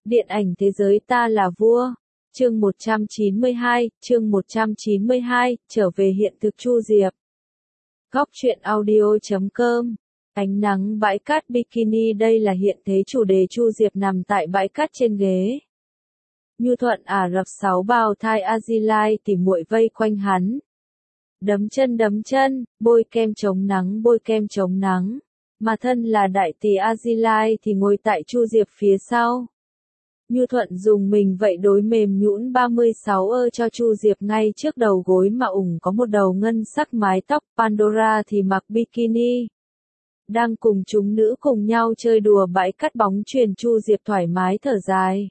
Điện ảnh thế giới ta là vua. Chương 192, trở về hiện thực Chu Diệp. Góc truyện audio.com. Ánh nắng bãi cát bikini. Đây là hiện thế chủ đề. Chu Diệp nằm tại bãi cát trên ghế. Nhu Thuận Ả Rập Sáu bào thai Azilai tỉ muội vây quanh hắn. Đấm chân, bôi kem chống nắng. Mà thân là đại tỷ Azilai thì ngồi tại Chu Diệp phía sau. Nhu Thuận dùng mình vậy đối mềm nhũn 36 cho Chu Diệp ngay trước đầu gối mà có một đầu ngân sắc mái tóc. Pandora thì mặc bikini. Đang cùng chúng nữ cùng nhau chơi đùa bãi cát bóng chuyền. Chu Diệp thoải mái thở dài.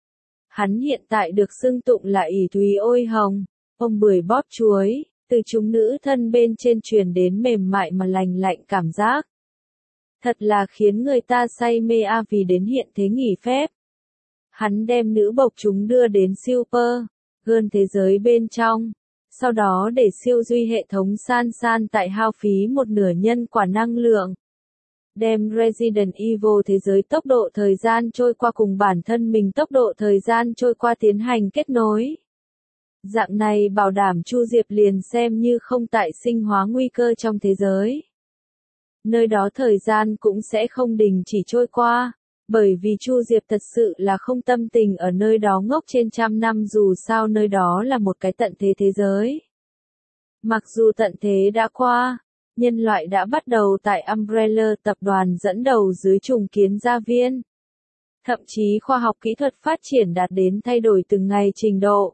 Hắn hiện tại được xưng tụng là ỷ thúy ôi hồng, ông bưởi bóp chuối, từ chúng nữ thân bên trên truyền đến mềm mại mà lành lạnh cảm giác. Thật là khiến người ta say mê vì đến hiện thế nghỉ phép. Hắn đem nữ bộc chúng đưa đến Super Girl thế giới bên trong, sau đó để siêu duy hệ thống san tại hao phí một nửa nhân quả năng lượng. Đem Resident Evil thế giới tốc độ thời gian trôi qua cùng bản thân mình tốc độ thời gian trôi qua tiến hành kết nối. Dạng này bảo đảm Chu Diệp liền xem như không tại sinh hóa nguy cơ trong thế giới. Nơi đó thời gian cũng sẽ không đình chỉ trôi qua, bởi vì Chu Diệp thật sự là không tâm tình ở nơi đó ngốc trên trăm năm, dù sao nơi đó là một cái tận thế thế giới. Mặc dù tận thế đã qua, nhân loại đã bắt đầu tại Umbrella tập đoàn dẫn đầu dưới trùng kiến gia viên. Thậm chí khoa học kỹ thuật phát triển đạt đến thay đổi từng ngày trình độ.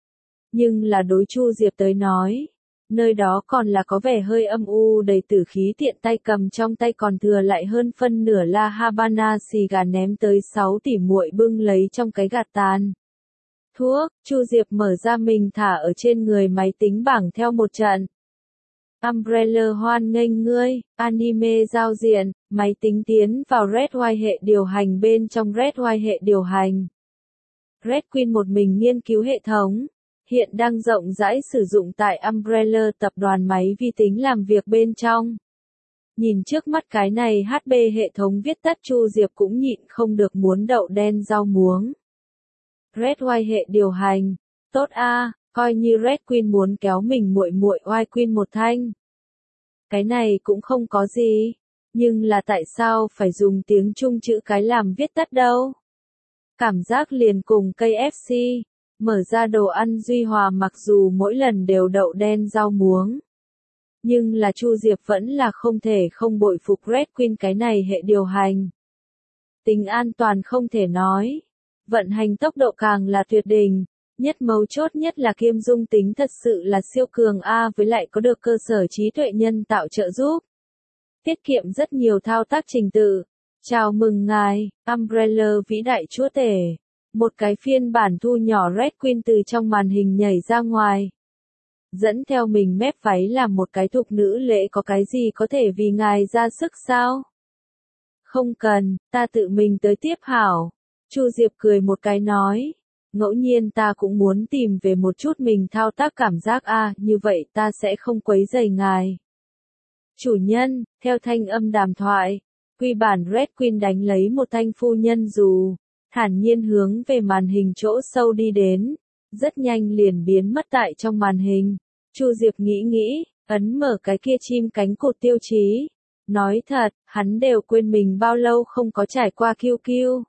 Nhưng là đối Chu Diệp tới nói, nơi đó còn là có vẻ hơi âm u đầy tử khí, tiện tay cầm trong tay còn thừa lại hơn phân nửa La Habana xì gà ném tới 6 tỷ muội bưng lấy trong cái gạt tàn. Thuốc, Chu Diệp mở ra mình thả ở trên người máy tính bảng theo một trận. Umbrella hoan nghênh ngươi, anime giao diện, máy tính tiến vào Red White hệ điều hành. Bên trong Red White hệ điều hành, Red Queen một mình nghiên cứu hệ thống, hiện đang rộng rãi sử dụng tại Umbrella tập đoàn máy vi tính làm việc bên trong. Nhìn trước mắt cái này HP hệ thống viết tắt, Chu Diệp cũng nhịn không được muốn đậu đen rau muống. Red White hệ điều hành, tốt a. Coi như Red Queen muốn kéo mình muội White Queen một thanh. Cái này cũng không có gì, nhưng là tại sao phải dùng tiếng Trung chữ cái làm viết tắt đâu? Cảm giác liền cùng KFC, mở ra đồ ăn Duy Hòa, mặc dù mỗi lần đều đậu đen rau muống. Nhưng là Chu Diệp vẫn là không thể không bội phục Red Queen cái này hệ điều hành. Tính an toàn không thể nói, vận hành tốc độ càng là tuyệt đỉnh. Nhất mấu chốt nhất là kiêm dung tính thật sự là siêu cường với lại có được cơ sở trí tuệ nhân tạo trợ giúp. Tiết kiệm rất nhiều thao tác trình tự. Chào mừng ngài, Umbrella vĩ đại chúa tể. Một cái phiên bản thu nhỏ Red Queen từ trong màn hình nhảy ra ngoài. Dẫn theo mình mép váy làm một cái thục nữ lễ, có cái gì có thể vì ngài ra sức sao? Không cần, ta tự mình tới tiếp hảo. Chu Diệp cười một cái nói. Ngẫu nhiên ta cũng muốn tìm về một chút mình thao tác cảm giác như vậy ta sẽ không quấy rầy ngài. Chủ nhân, theo thanh âm đàm thoại, quy bản Red Queen đánh lấy một thanh phu nhân dù, thản nhiên hướng về màn hình chỗ sâu đi đến, rất nhanh liền biến mất tại trong màn hình. Chu Diệp nghĩ, ấn mở cái kia chim cánh cụt tiêu chí. Nói thật, hắn đều quên mình bao lâu không có trải qua QQ.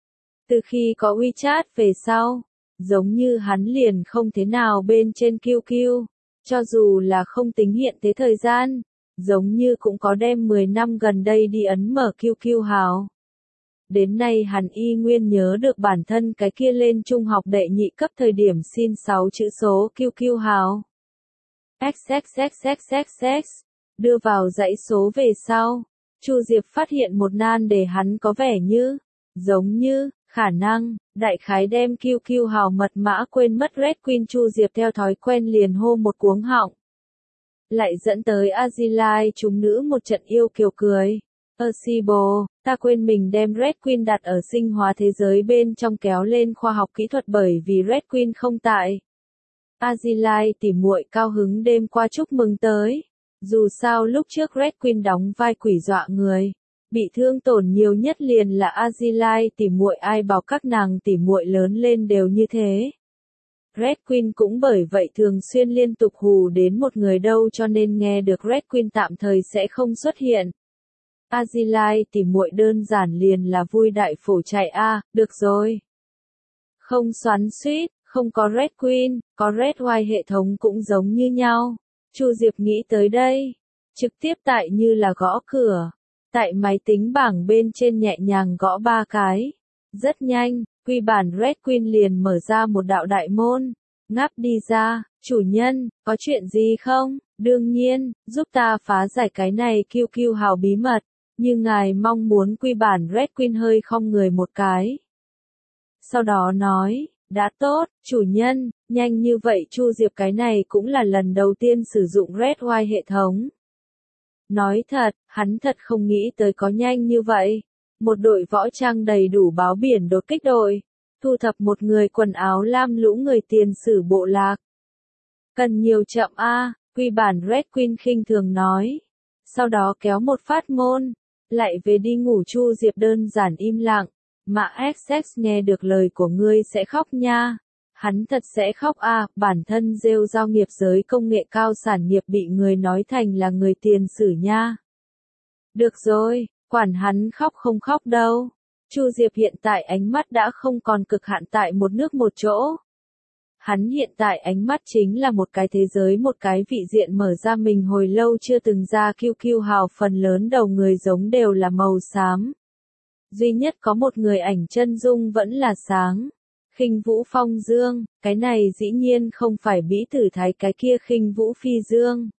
Từ khi có WeChat về sau, giống như hắn liền không thế nào bên trên QQ, cho dù là không tính hiện thế thời gian, giống như cũng có đem 10 năm gần đây đi ấn mở QQ hào. Đến nay hắn y nguyên nhớ được bản thân cái kia lên trung học đệ nhị cấp thời điểm xin 6 chữ số QQ hào. XXXXXX, đưa vào dãy số về sau, Chu Diệp phát hiện một nan đề hắn có vẻ như, giống như, khả năng, đại khái đem QQ hào mật mã quên mất. Red Queen Chu Diệp theo thói quen liền hô một cuống họng. Lại dẫn tới Azilai chúng nữ một trận yêu kiều cười. Sibo, ta quên mình đem Red Queen đặt ở sinh hóa thế giới bên trong kéo lên khoa học kỹ thuật bởi vì Red Queen không tại. Azilai tỉ muội cao hứng đêm qua chúc mừng tới. Dù sao lúc trước Red Queen đóng vai quỷ dọa người. Bị thương tổn nhiều nhất liền là Azilai tỉ muội, ai bảo các nàng tỉ muội lớn lên đều như thế. Red Queen cũng bởi vậy thường xuyên liên tục hù đến một người đâu, cho nên nghe được Red Queen tạm thời sẽ không xuất hiện. Azilai tỉ muội đơn giản liền là vui đại phổ chạy a, được rồi. Không xoắn xuýt, không có Red Queen, có Red White hệ thống cũng giống như nhau. Chu Diệp nghĩ tới đây, trực tiếp tại như là gõ cửa. Tại máy tính bảng bên trên nhẹ nhàng gõ 3 cái. Rất nhanh, quy bản Red Queen liền mở ra một đạo đại môn. Ngáp đi ra, chủ nhân, có chuyện gì không? Đương nhiên, giúp ta phá giải cái này QQ hào bí mật. Như ngài mong muốn, quy bản Red Queen hơi khom người một cái. Sau đó nói, đã tốt, chủ nhân, nhanh như vậy. Chu Diệp cái này cũng là lần đầu tiên sử dụng Red White hệ thống. Nói thật, hắn thật không nghĩ tới có nhanh như vậy. Một đội võ trang đầy đủ báo biển đột kích đội. Thu thập một người quần áo lam lũ người tiền sử bộ lạc. Cần nhiều chậm a, quy bản Red Queen khinh thường nói. Sau đó kéo một phát môn. Lại về đi ngủ. Chu Diệp đơn giản im lặng. Mà XX nghe được lời của ngươi sẽ khóc nha. Hắn thật sẽ khóc a, bản thân rêu rao nghiệp giới công nghệ cao sản nghiệp bị người nói thành là người tiền sử nha. Được rồi, quản hắn khóc không khóc đâu. Chu Diệp hiện tại ánh mắt đã không còn cực hạn tại một nước một chỗ. Hắn hiện tại ánh mắt chính là một cái thế giới, một cái vị diện mở ra mình hồi lâu chưa từng ra. QQ hào phần lớn đầu người giống đều là màu xám. Duy nhất có một người ảnh chân dung vẫn là sáng. Khinh Vũ Phong Dương, cái này dĩ nhiên không phải Bĩ Tử Thái, cái kia Khinh Vũ Phi Dương.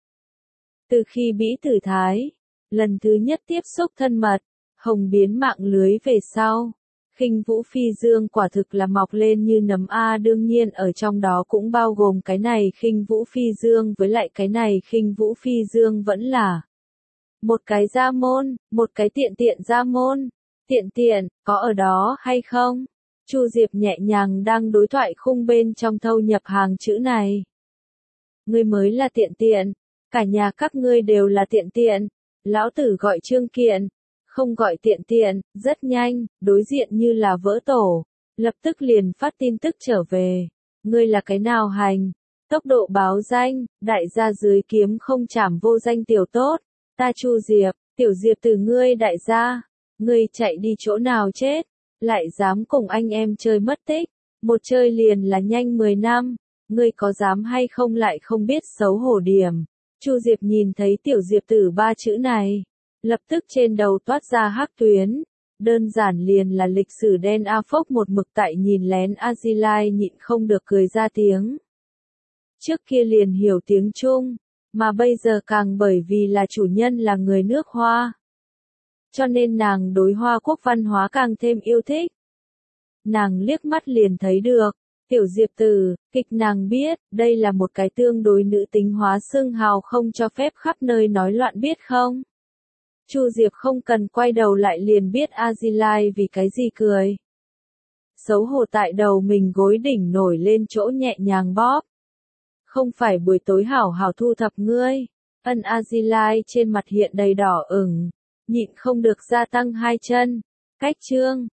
Từ khi Bĩ Tử Thái, lần thứ nhất tiếp xúc thân mật, hồng biến mạng lưới về sau, Khinh Vũ Phi Dương quả thực là mọc lên như nấm a, đương nhiên ở trong đó cũng bao gồm cái này Khinh Vũ Phi Dương, với lại cái này Khinh Vũ Phi Dương vẫn là một cái gia môn, một cái tiện tiện gia môn. Tiện tiện, có ở đó hay không? Chu Diệp nhẹ nhàng đang đối thoại khung bên trong thâu nhập hàng chữ này. Ngươi mới là tiện tiện, cả nhà các ngươi đều là tiện tiện. Lão tử gọi Trương Kiện, không gọi tiện tiện. Rất nhanh, đối diện như là vỡ tổ, lập tức liền phát tin tức trở về. Ngươi là cái nào hành? Tốc độ báo danh, đại gia dưới kiếm không chảm vô danh tiểu tốt. Ta Chu Diệp, tiểu Diệp từ ngươi đại gia. Ngươi chạy đi chỗ nào chết? Lại dám cùng anh em chơi mất tích, một chơi liền là nhanh 10 năm, ngươi có dám hay không lại không biết xấu hổ điểm. Chu Diệp nhìn thấy tiểu Diệp Tử 3 chữ này, lập tức trên đầu toát ra hắc tuyến, đơn giản liền là lịch sử đen a phốc, một mực tại nhìn lén Azilai nhịn không được cười ra tiếng. Trước kia liền hiểu tiếng Trung, mà bây giờ càng bởi vì là chủ nhân là người nước Hoa. Cho nên nàng đối Hoa Quốc văn hóa càng thêm yêu thích. Nàng liếc mắt liền thấy được, tiểu Diệp Tử, kịch nàng biết, đây là một cái tương đối nữ tính hóa xưng hào, không cho phép khắp nơi nói loạn biết không? Chu Diệp không cần quay đầu lại liền biết Azilai vì cái gì cười. Xấu hổ tại đầu mình gối đỉnh nổi lên chỗ nhẹ nhàng bóp. Không phải buổi tối hảo hảo thu thập ngươi. Ân Azilai trên mặt hiện đầy đỏ ửng, nhịn không được gia tăng 2 chân. Cách chương